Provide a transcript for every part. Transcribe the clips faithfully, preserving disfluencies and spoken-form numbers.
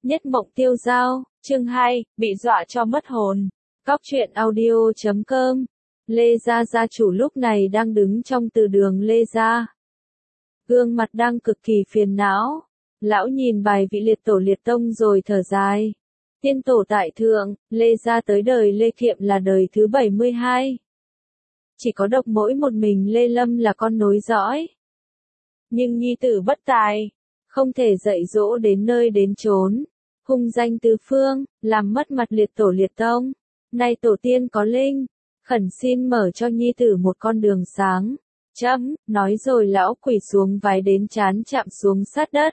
Nhất mộng tiêu dao, chương hai, bị dọa cho mất hồn. Cóc truyện audio chấm com. Lê Gia gia chủ lúc này đang đứng trong từ đường Lê Gia. Gương mặt đang cực kỳ phiền não. Lão nhìn bài vị liệt tổ liệt tông rồi thở dài. Tiên tổ tại thượng, Lê Gia tới đời Lê Kiệm là đời thứ bảy mươi hai. Chỉ có độc mỗi một mình Lê Lâm là con nối dõi. Nhưng nhi tử bất tài, không thể dạy dỗ đến nơi đến chốn. Hung danh tứ phương, làm mất mặt liệt tổ liệt tông. Nay tổ tiên có linh, khẩn xin mở cho nhi tử một con đường sáng. Chấm, nói rồi lão quỳ xuống vái đến trán chạm xuống sát đất.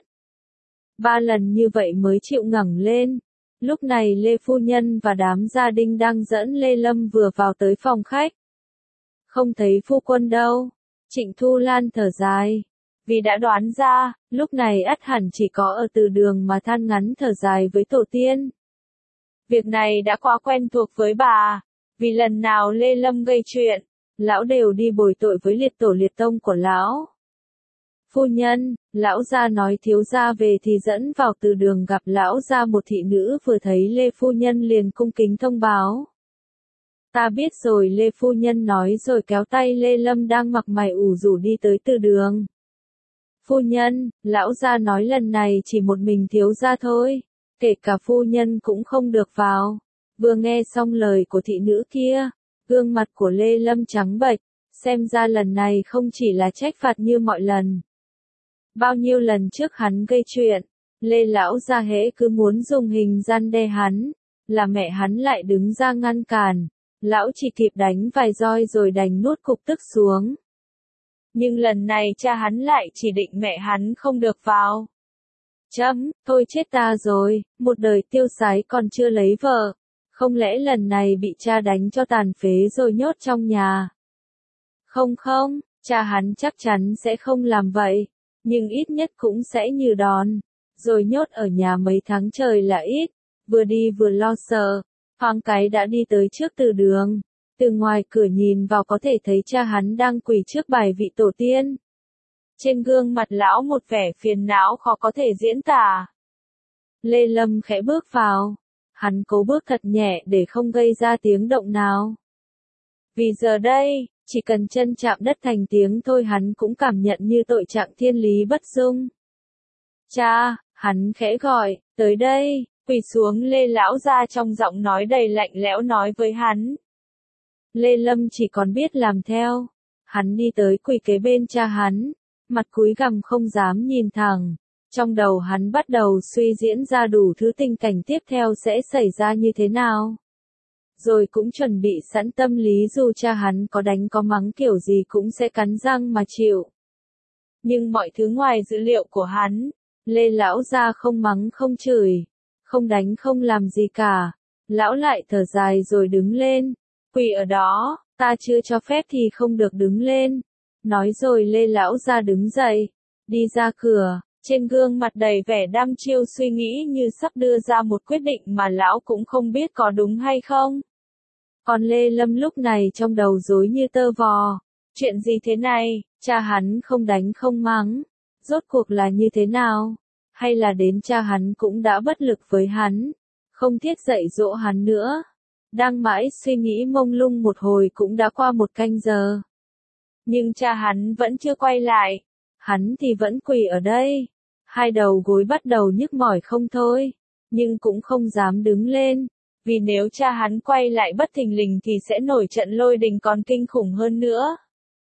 Ba lần như vậy mới chịu ngẩng lên. Lúc này Lê Phu Nhân và đám gia đình đang dẫn Lê Lâm vừa vào tới phòng khách. Không thấy phu quân đâu. Trịnh Thu Lan thở dài. Vì đã đoán ra, lúc này ắt hẳn chỉ có ở từ đường mà than ngắn thở dài với tổ tiên. Việc này đã quá quen thuộc với bà, vì lần nào Lê Lâm gây chuyện, lão đều đi bồi tội với liệt tổ liệt tông của lão. Phu nhân, lão gia nói thiếu gia về thì dẫn vào từ đường gặp lão gia một thị nữ vừa thấy Lê Phu Nhân liền cung kính thông báo. Ta biết rồi Lê Phu Nhân nói rồi kéo tay Lê Lâm đang mặc mày ủ rũ đi tới từ đường. Phu nhân, lão gia nói lần này chỉ một mình thiếu gia thôi, kể cả phu nhân cũng không được vào. Vừa nghe xong lời của thị nữ kia, gương mặt của Lê Lâm trắng bệch, xem ra lần này không chỉ là trách phạt như mọi lần. Bao nhiêu lần trước hắn gây chuyện, Lê lão gia hễ cứ muốn dùng hình răn đe hắn, là mẹ hắn lại đứng ra ngăn cản, lão chỉ kịp đánh vài roi rồi đành nuốt cục tức xuống. Nhưng lần này cha hắn lại chỉ định mẹ hắn không được vào. Chấm, thôi chết ta rồi, một đời tiêu sái còn chưa lấy vợ. Không lẽ lần này bị cha đánh cho tàn phế rồi nhốt trong nhà? Không không, cha hắn chắc chắn sẽ không làm vậy. Nhưng ít nhất cũng sẽ như đòn. Rồi nhốt ở nhà mấy tháng trời là ít. Vừa đi vừa lo sợ. Thoáng cái đã đi tới trước từ đường. Từ ngoài cửa nhìn vào có thể thấy cha hắn đang quỳ trước bài vị tổ tiên. Trên gương mặt lão một vẻ phiền não khó có thể diễn tả. Lê Lâm khẽ bước vào. Hắn cố bước thật nhẹ để không gây ra tiếng động nào. Vì giờ đây, chỉ cần chân chạm đất thành tiếng thôi hắn cũng cảm nhận như tội trạng thiên lý bất dung. Cha, hắn khẽ gọi, tới đây, quỳ xuống Lê lão ra trong giọng nói đầy lạnh lẽo nói với hắn. Lê Lâm chỉ còn biết làm theo. Hắn đi tới quỳ kế bên cha hắn, mặt cúi gằm không dám nhìn thẳng. Trong đầu hắn bắt đầu suy diễn ra đủ thứ tình cảnh tiếp theo sẽ xảy ra như thế nào. Rồi cũng chuẩn bị sẵn tâm lý dù cha hắn có đánh có mắng kiểu gì cũng sẽ cắn răng mà chịu. Nhưng mọi thứ ngoài dữ liệu của hắn, Lê lão gia không mắng không chửi, không đánh không làm gì cả. Lão lại thở dài rồi đứng lên. Quỳ ở đó, ta chưa cho phép thì không được đứng lên. Nói rồi Lê lão gia đứng dậy, đi ra cửa, trên gương mặt đầy vẻ đăm chiêu suy nghĩ như sắp đưa ra một quyết định mà lão cũng không biết có đúng hay không. Còn Lê Lâm lúc này trong đầu rối như tơ vò. Chuyện gì thế này, cha hắn không đánh không mắng, rốt cuộc là như thế nào? Hay là đến cha hắn cũng đã bất lực với hắn, không thiết dạy dỗ hắn nữa? Đang mãi suy nghĩ mông lung một hồi cũng đã qua một canh giờ. Nhưng cha hắn vẫn chưa quay lại. Hắn thì vẫn quỳ ở đây. Hai đầu gối bắt đầu nhức mỏi không thôi. Nhưng cũng không dám đứng lên. Vì nếu cha hắn quay lại bất thình lình thì sẽ nổi trận lôi đình còn kinh khủng hơn nữa.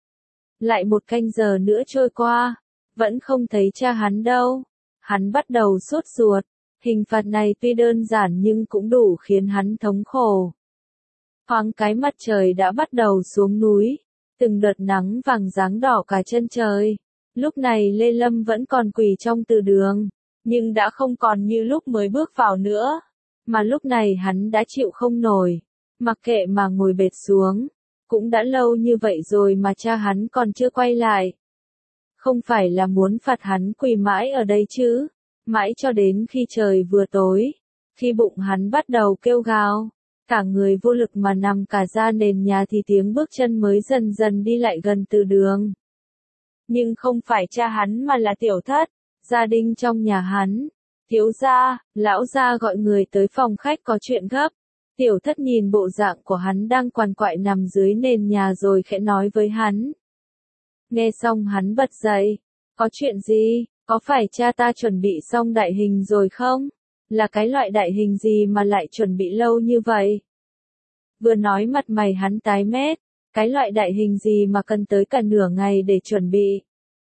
Lại một canh giờ nữa trôi qua. Vẫn không thấy cha hắn đâu. Hắn bắt đầu sốt ruột. Hình phạt này tuy đơn giản nhưng cũng đủ khiến hắn thống khổ. Thoáng cái mặt trời đã bắt đầu xuống núi, từng đợt nắng vàng ráng đỏ cả chân trời. Lúc này Lê Lâm vẫn còn quỳ trong từ đường, nhưng đã không còn như lúc mới bước vào nữa, mà lúc này hắn đã chịu không nổi, mặc kệ mà ngồi bệt xuống. Cũng đã lâu như vậy rồi mà cha hắn còn chưa quay lại. Không phải là muốn phạt hắn quỳ mãi ở đây chứ, mãi cho đến khi trời vừa tối, khi bụng hắn bắt đầu kêu gào. Cả người vô lực mà nằm cả ra nền nhà thì tiếng bước chân mới dần dần đi lại gần từ đường. Nhưng không phải cha hắn mà là tiểu thất, gia đình trong nhà hắn. Thiếu gia, lão gia gọi người tới phòng khách có chuyện gấp. Tiểu thất nhìn bộ dạng của hắn đang quằn quại nằm dưới nền nhà rồi khẽ nói với hắn. Nghe xong hắn bật dậy. Có chuyện gì, có phải cha ta chuẩn bị xong đại hình rồi không? Là cái loại đại hình gì mà lại chuẩn bị lâu như vậy? Vừa nói mặt mày hắn tái mét, cái loại đại hình gì mà cần tới cả nửa ngày để chuẩn bị.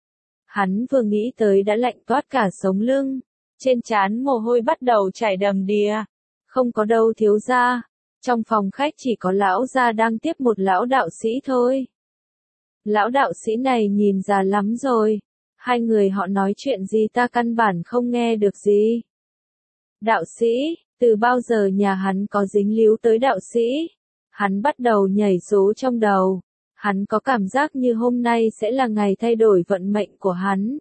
Hắn vừa nghĩ tới đã lạnh toát cả sống lưng, trên trán mồ hôi bắt đầu chảy đầm đìa. Không có đâu thiếu gia, trong phòng khách chỉ có lão gia đang tiếp một lão đạo sĩ thôi. Lão đạo sĩ này nhìn già lắm rồi, hai người họ nói chuyện gì ta căn bản không nghe được gì. Đạo sĩ, từ bao giờ nhà hắn có dính líu tới đạo sĩ? Hắn bắt đầu nhảy số trong đầu. Hắn có cảm giác như hôm nay sẽ là ngày thay đổi vận mệnh của hắn.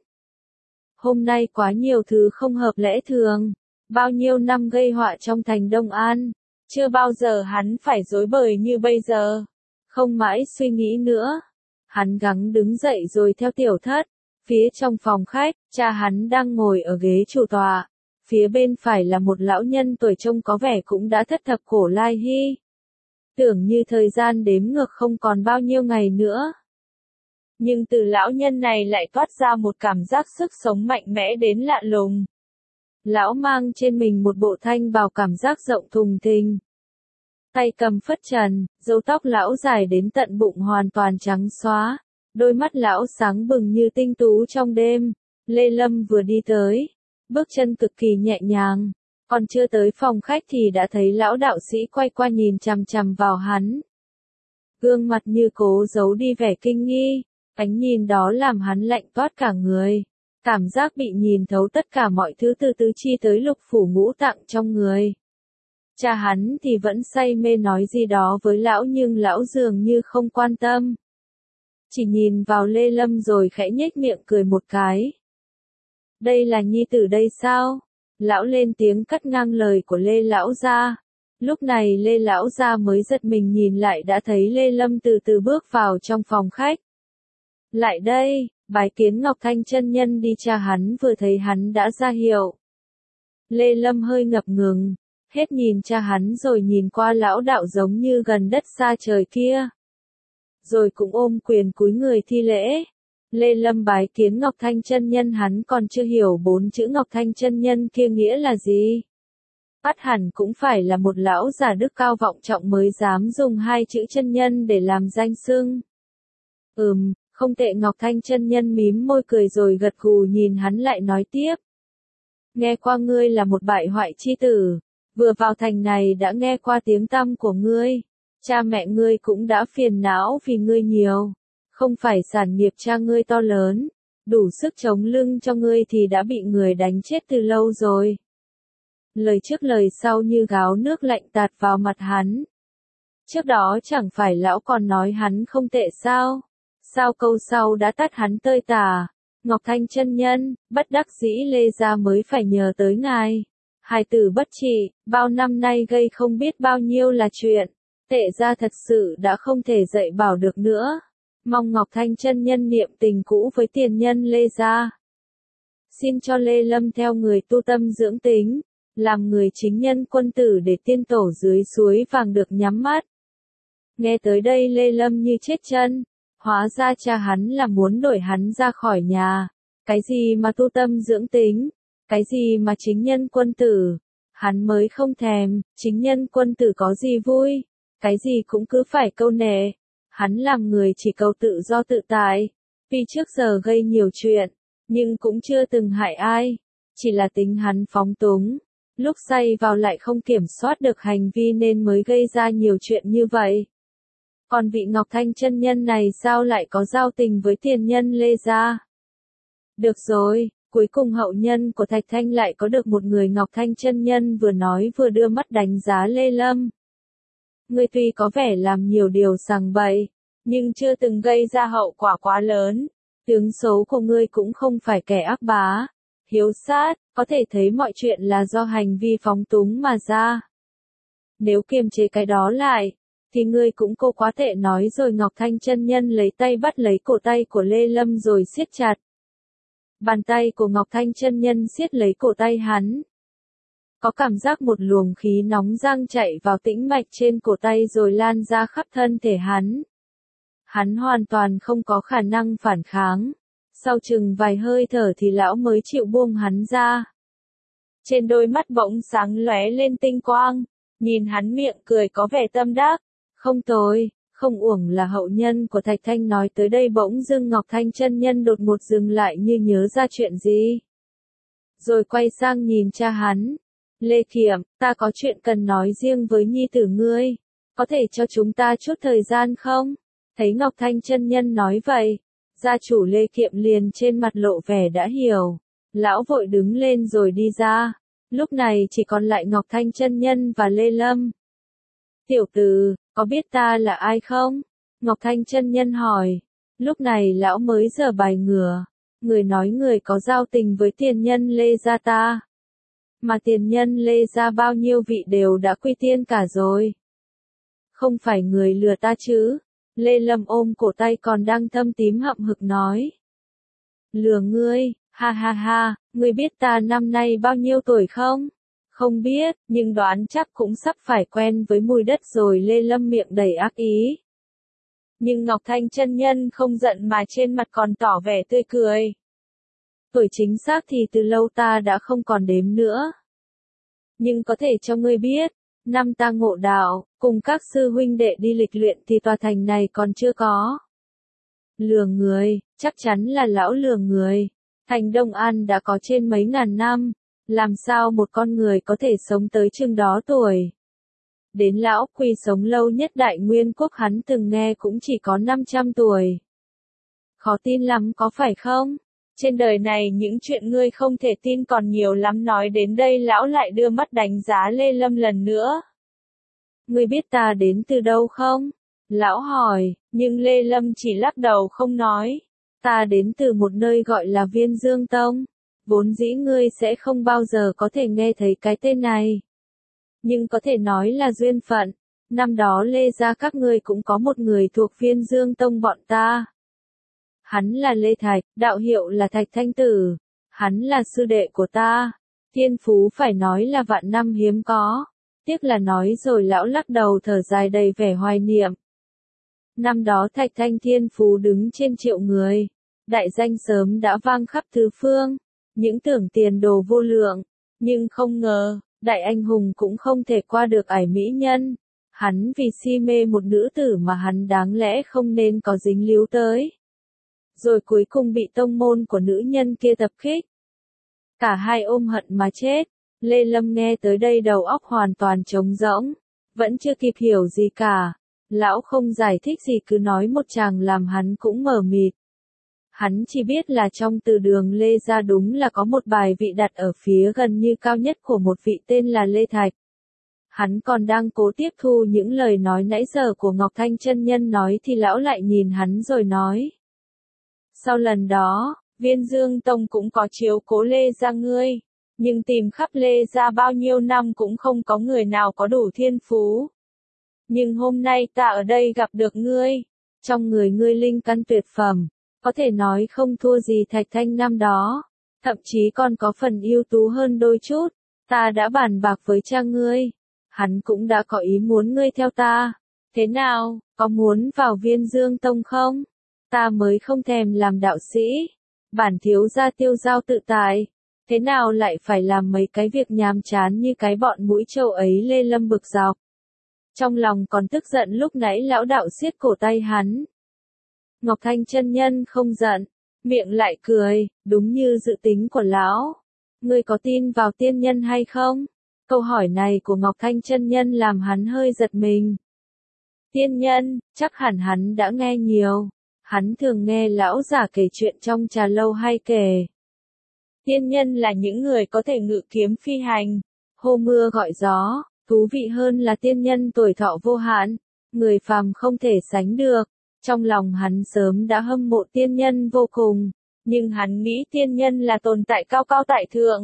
Hôm nay quá nhiều thứ không hợp lẽ thường. Bao nhiêu năm gây họa trong thành Đông An. Chưa bao giờ hắn phải rối bời như bây giờ. Không mãi suy nghĩ nữa. Hắn gắng đứng dậy rồi theo tiểu thất. Phía trong phòng khách, cha hắn đang ngồi ở ghế chủ tọa. Phía bên phải là một lão nhân tuổi trông có vẻ cũng đã thất thập cổ lai hy. Tưởng như thời gian đếm ngược không còn bao nhiêu ngày nữa. Nhưng từ lão nhân này lại toát ra một cảm giác sức sống mạnh mẽ đến lạ lùng. Lão mang trên mình một bộ thanh bào cảm giác rộng thùng thình. Tay cầm phất trần, râu tóc lão dài đến tận bụng hoàn toàn trắng xóa. Đôi mắt lão sáng bừng như tinh tú trong đêm. Lê Lâm vừa đi tới. Bước chân cực kỳ nhẹ nhàng. Còn chưa tới phòng khách thì đã thấy lão đạo sĩ quay qua nhìn chằm chằm vào hắn. Gương mặt như cố giấu đi vẻ kinh nghi, ánh nhìn đó làm hắn lạnh toát cả người. Cảm giác bị nhìn thấu tất cả mọi thứ từ tứ chi tới lục phủ ngũ tạng trong người. Cha hắn thì vẫn say mê nói gì đó với lão nhưng lão dường như không quan tâm. Chỉ nhìn vào Lê Lâm rồi khẽ nhếch miệng cười một cái. Đây là nhi tử đây sao? Lão lên tiếng cắt ngang lời của Lê Lão gia. Lúc này Lê Lão gia mới giật mình nhìn lại đã thấy Lê Lâm từ từ bước vào trong phòng khách. Lại đây, bái kiến Ngọc Thanh chân nhân đi, cha hắn vừa thấy hắn đã ra hiệu. Lê Lâm hơi ngập ngừng, hết nhìn cha hắn rồi nhìn qua lão đạo giống như gần đất xa trời kia. Rồi cũng ôm quyền cúi người thi lễ. Lê Lâm bái kiến Ngọc Thanh chân nhân, hắn còn chưa hiểu bốn chữ Ngọc Thanh chân nhân kia nghĩa là gì. Bắt hẳn cũng phải là một lão già đức cao vọng trọng mới dám dùng hai chữ chân nhân để làm danh xưng. Ừm, không tệ. Ngọc Thanh chân nhân mím môi cười rồi gật gù nhìn hắn lại nói tiếp. Nghe qua ngươi là một bại hoại chi tử, vừa vào thành này đã nghe qua tiếng tăm của ngươi. Cha mẹ ngươi cũng đã phiền não vì ngươi nhiều. Không phải sản nghiệp cha ngươi to lớn, đủ sức chống lưng cho ngươi thì đã bị người đánh chết từ lâu rồi. Lời trước lời sau như gáo nước lạnh tạt vào mặt hắn. Trước đó chẳng phải lão còn nói hắn không tệ sao? Sao câu sau đã tát hắn tơi tả? Ngọc Thanh chân nhân, bất đắc dĩ Lê gia mới phải nhờ tới ngài. Hài tử bất trị, bao năm nay gây không biết bao nhiêu là chuyện. Tệ gia thật sự đã không thể dạy bảo được nữa. Mong Ngọc Thanh chân nhân niệm tình cũ với tiền nhân Lê gia. Xin cho Lê Lâm theo người tu tâm dưỡng tính, làm người chính nhân quân tử để tiên tổ dưới suối vàng được nhắm mắt. Nghe tới đây Lê Lâm như chết chân, hóa ra cha hắn là muốn đuổi hắn ra khỏi nhà. Cái gì mà tu tâm dưỡng tính, cái gì mà chính nhân quân tử, hắn mới không thèm. Chính nhân quân tử có gì vui, cái gì cũng cứ phải câu nệ. Hắn làm người chỉ cầu tự do tự tại, vì trước giờ gây nhiều chuyện, nhưng cũng chưa từng hại ai, chỉ là tính hắn phóng túng, lúc say vào lại không kiểm soát được hành vi nên mới gây ra nhiều chuyện như vậy. Còn vị Ngọc Thanh chân nhân này sao lại có giao tình với tiền nhân Lê gia? Được rồi, cuối cùng hậu nhân của Thạch Thanh lại có được một người Ngọc Thanh chân nhân vừa nói vừa đưa mắt đánh giá Lê Lâm. Ngươi tuy có vẻ làm nhiều điều sằng bậy, nhưng chưa từng gây ra hậu quả quá lớn. Tướng xấu của ngươi cũng không phải kẻ ác bá, hiếu sát, có thể thấy mọi chuyện là do hành vi phóng túng mà ra. Nếu kiềm chế cái đó lại, thì ngươi cũng cô quá tệ nói rồi. Ngọc Thanh chân nhân lấy tay bắt lấy cổ tay của Lê Lâm rồi siết chặt. Bàn tay của Ngọc Thanh chân nhân siết lấy cổ tay hắn. Có cảm giác một luồng khí nóng giang chạy vào tĩnh mạch trên cổ tay rồi lan ra khắp thân thể hắn. Hắn hoàn toàn không có khả năng phản kháng. Sau chừng vài hơi thở thì lão mới chịu buông hắn ra. Trên đôi mắt bỗng sáng lóe lên tinh quang, nhìn hắn miệng cười có vẻ tâm đắc. Không tồi, không uổng là hậu nhân của Thạch Thanh. Nói tới đây bỗng dưng Ngọc Thanh chân nhân đột ngột dừng lại như nhớ ra chuyện gì. Rồi quay sang nhìn cha hắn. Lê Kiệm, ta có chuyện cần nói riêng với nhi tử ngươi. Có thể cho chúng ta chút thời gian không? Thấy Ngọc Thanh chân nhân nói vậy, gia chủ Lê Kiệm liền trên mặt lộ vẻ đã hiểu. Lão vội đứng lên rồi đi ra. Lúc này chỉ còn lại Ngọc Thanh chân nhân và Lê Lâm. Tiểu tử, có biết ta là ai không? Ngọc Thanh chân nhân hỏi. Lúc này lão mới giở bài ngửa. Người nói người có giao tình với tiền nhân Lê gia ta. Mà tiền nhân Lê gia bao nhiêu vị đều đã quy tiên cả rồi. Không phải người lừa ta chứ? Lê Lâm ôm cổ tay còn đang thâm tím hậm hực nói. Lừa ngươi, ha ha ha, ngươi biết ta năm nay bao nhiêu tuổi không? Không biết, nhưng đoán chắc cũng sắp phải quen với mùi đất rồi. Lê Lâm miệng đầy ác ý. Nhưng Ngọc Thanh chân nhân không giận mà trên mặt còn tỏ vẻ tươi cười. Tuổi chính xác thì từ lâu ta đã không còn đếm nữa. Nhưng có thể cho ngươi biết, năm ta ngộ đạo, cùng các sư huynh đệ đi lịch luyện thì tòa thành này còn chưa có. Lừa người, chắc chắn là lão lừa người. Thành Đông An đã có trên mấy ngàn năm, làm sao một con người có thể sống tới chừng đó tuổi. Đến lão Quy sống lâu nhất Đại Nguyên Quốc hắn từng nghe cũng chỉ có năm trăm tuổi. Khó tin lắm có phải không? Trên đời này những chuyện ngươi không thể tin còn nhiều lắm. Nói đến đây lão lại đưa mắt đánh giá Lê Lâm lần nữa. Ngươi biết ta đến từ đâu không? Lão hỏi, nhưng Lê Lâm chỉ lắc đầu không nói. Ta đến từ một nơi gọi là Viên Dương Tông. Vốn dĩ ngươi sẽ không bao giờ có thể nghe thấy cái tên này. Nhưng có thể nói là duyên phận. Năm đó Lê gia các ngươi cũng có một người thuộc Viên Dương Tông bọn ta. Hắn là Lê Thạch, đạo hiệu là Thạch Thanh Tử. Hắn là sư đệ của ta. Thiên phú phải nói là vạn năm hiếm có. Tiếc là nói rồi lão lắc đầu thở dài đầy vẻ hoài niệm. Năm đó Thạch Thanh thiên phú đứng trên triệu người. Đại danh sớm đã vang khắp tứ phương. Những tưởng tiền đồ vô lượng. Nhưng không ngờ, đại anh hùng cũng không thể qua được ải mỹ nhân. Hắn vì si mê một nữ tử mà hắn đáng lẽ không nên có dính líu tới. Rồi cuối cùng bị tông môn của nữ nhân kia tập kích. Cả hai ôm hận mà chết. Lê Lâm nghe tới đây đầu óc hoàn toàn trống rỗng. Vẫn chưa kịp hiểu gì cả. Lão không giải thích gì cứ nói một chàng làm hắn cũng mờ mịt. Hắn chỉ biết là trong từ đường Lê gia đúng là có một bài vị đặt ở phía gần như cao nhất của một vị tên là Lê Thạch. Hắn còn đang cố tiếp thu những lời nói nãy giờ của Ngọc Thanh chân nhân nói thì lão lại nhìn hắn rồi nói. Sau lần đó, Viên Dương Tông cũng có chiếu cố Lê gia ngươi, nhưng tìm khắp Lê gia bao nhiêu năm cũng không có người nào có đủ thiên phú. Nhưng hôm nay ta ở đây gặp được ngươi, trong người ngươi linh căn tuyệt phẩm, có thể nói không thua gì Thạch Thanh năm đó, thậm chí còn có phần ưu tú hơn đôi chút. Ta đã bàn bạc với cha ngươi, hắn cũng đã có ý muốn ngươi theo ta. Thế nào, có muốn vào Viên Dương Tông không? Ta mới không thèm làm đạo sĩ. Bản thiếu gia tiêu giao tự tại. Thế nào lại phải làm mấy cái việc nhàm chán như cái bọn mũi trâu ấy? Lê Lâm bực dọc. Trong lòng còn tức giận lúc nãy lão đạo siết cổ tay hắn. Ngọc Thanh chân nhân không giận, miệng lại cười, đúng như dự tính của lão. Ngươi có tin vào tiên nhân hay không? Câu hỏi này của Ngọc Thanh chân nhân làm hắn hơi giật mình. Tiên nhân, chắc hẳn hắn đã nghe nhiều. Hắn thường nghe lão giả kể chuyện trong trà lâu hay kể. Tiên nhân là những người có thể ngự kiếm phi hành, hô mưa gọi gió. Thú vị hơn là tiên nhân tuổi thọ vô hạn, người phàm không thể sánh được. Trong lòng hắn sớm đã hâm mộ tiên nhân vô cùng, nhưng hắn nghĩ tiên nhân là tồn tại cao cao tại thượng.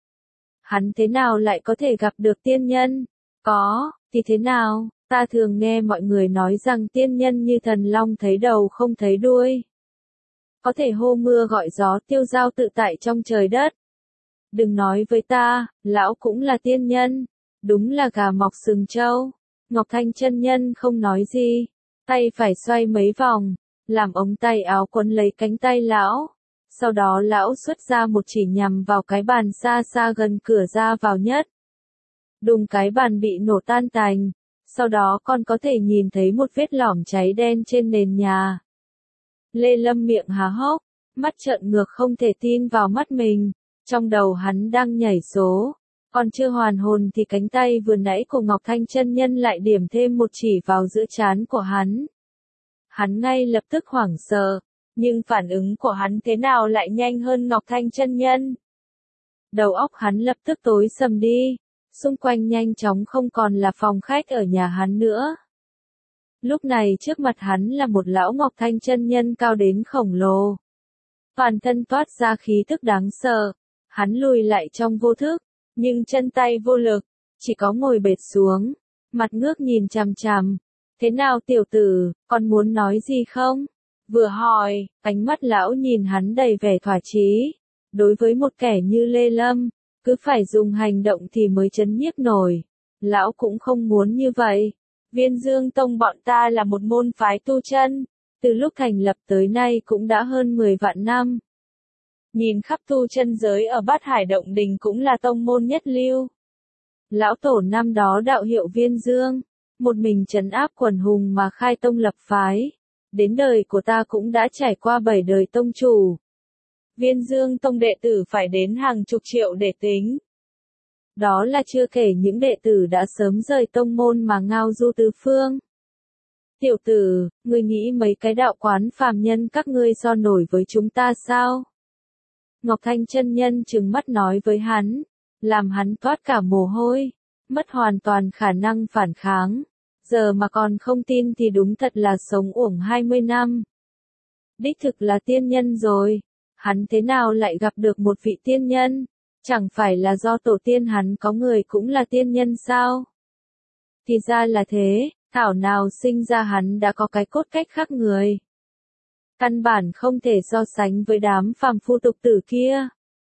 Hắn thế nào lại có thể gặp được tiên nhân? Có, thì thế nào? Ta thường nghe mọi người nói rằng tiên nhân như thần long thấy đầu không thấy đuôi. có thể hô mưa gọi gió tiêu dao tự tại trong trời đất. Đừng nói với ta, lão cũng là tiên nhân, đúng là gà mọc sừng trâu. Ngọc Thanh chân nhân không nói gì, tay phải xoay mấy vòng, làm ống tay áo quấn lấy cánh tay lão. Sau đó lão xuất ra một chỉ nhằm vào cái bàn xa xa gần cửa ra vào nhất. Đùng, cái bàn bị nổ tan tành, sau đó con có thể nhìn thấy một vết lõm cháy đen trên nền nhà. Lê Lâm miệng há hốc, mắt trợn ngược không thể tin vào mắt mình, trong đầu hắn đang nhảy số. Còn chưa hoàn hồn thì cánh tay vừa nãy của Ngọc Thanh chân nhân lại điểm thêm một chỉ vào giữa trán của hắn. Hắn ngay lập tức hoảng sợ, nhưng phản ứng của hắn thế nào lại nhanh hơn Ngọc Thanh chân nhân. Đầu óc hắn lập tức tối sầm đi, xung quanh nhanh chóng không còn là phòng khách ở nhà hắn nữa. Lúc này trước mặt hắn là một lão Ngọc Thanh chân nhân cao đến khổng lồ. Toàn thân toát ra khí tức đáng sợ, hắn lùi lại trong vô thức, nhưng chân tay vô lực, chỉ có ngồi bệt xuống, mặt ngước nhìn chằm chằm. Thế nào tiểu tử, còn muốn nói gì không? Vừa hỏi, ánh mắt lão nhìn hắn đầy vẻ thỏa chí. Đối với một kẻ như Lê Lâm, cứ phải dùng hành động thì mới chấn nhiếp nổi. Lão cũng không muốn như vậy. Viên Dương Tông bọn ta là một môn phái tu chân, từ lúc thành lập tới nay cũng đã hơn mười vạn năm. Nhìn khắp tu chân giới ở Bát Hải Động Đình cũng là tông môn nhất lưu. Lão tổ năm đó đạo hiệu Viên Dương, một mình trấn áp quần hùng mà khai tông lập phái. Đến đời của ta cũng đã trải qua bảy đời tông chủ. Viên Dương Tông đệ tử phải đến hàng chục triệu để tính. Đó là chưa kể những đệ tử đã sớm rời tông môn mà ngao du tứ phương. Tiểu tử, ngươi nghĩ mấy cái đạo quán phàm nhân các ngươi so nổi với chúng ta sao? Ngọc Thanh chân nhân trừng mắt nói với hắn, làm hắn toát cả mồ hôi, mất hoàn toàn khả năng phản kháng. Giờ mà còn không tin thì đúng thật là sống uổng hai mươi năm. Đích thực là tiên nhân rồi, hắn thế nào lại gặp được một vị tiên nhân? Chẳng phải là do tổ tiên hắn có người cũng là tiên nhân sao? Thì ra là thế, thảo nào sinh ra hắn đã có cái cốt cách khác người. Căn bản không thể so sánh với đám phàm phu tục tử kia.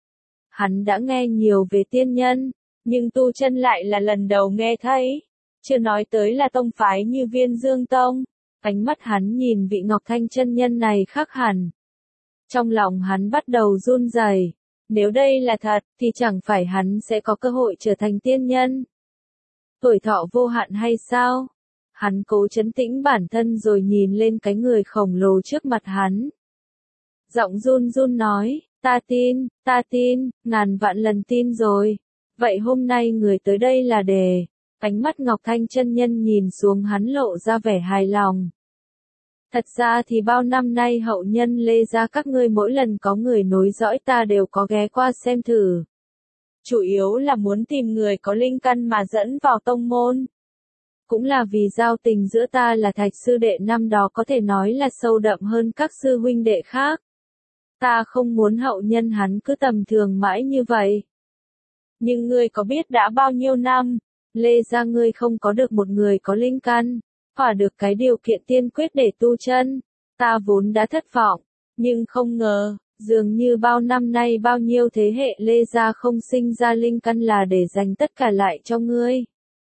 Hắn đã nghe nhiều về tiên nhân, nhưng tu chân lại là lần đầu nghe thấy. Chưa nói tới là tông phái như Viên Dương Tông. Ánh mắt hắn nhìn vị Ngọc Thanh chân nhân này khác hẳn. Trong lòng hắn bắt đầu run rẩy. Nếu đây là thật, thì chẳng phải hắn sẽ có cơ hội trở thành tiên nhân. Tuổi thọ vô hạn hay sao? Hắn cố trấn tĩnh bản thân rồi nhìn lên cái người khổng lồ trước mặt hắn. Giọng run run nói, ta tin, ta tin, ngàn vạn lần tin rồi. Vậy hôm nay người tới đây là để... Ánh mắt Ngọc Thanh chân nhân nhìn xuống hắn lộ ra vẻ hài lòng. Thật ra thì bao năm nay hậu nhân Lê gia các ngươi mỗi lần có người nối dõi ta đều có ghé qua xem thử. Chủ yếu là muốn tìm người có linh căn mà dẫn vào tông môn. Cũng là vì giao tình giữa ta là Thạch sư đệ năm đó có thể nói là sâu đậm hơn các sư huynh đệ khác. Ta không muốn hậu nhân hắn cứ tầm thường mãi như vậy. Nhưng ngươi có biết đã bao nhiêu năm, Lê gia ngươi không có được một người có linh căn, thỏa được cái điều kiện tiên quyết để tu chân. Ta vốn đã thất vọng, nhưng không ngờ, dường như bao năm nay bao nhiêu thế hệ Lê gia không sinh ra linh căn là để dành tất cả lại cho ngươi.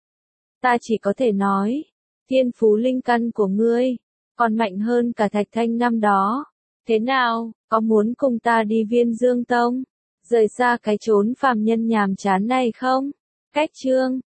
Ta chỉ có thể nói, thiên phú linh căn của ngươi, còn mạnh hơn cả Thạch Thanh năm đó. Thế nào, có muốn cùng ta đi Viên Dương Tông, rời xa cái chốn phàm nhân nhàm chán này không? Cách chương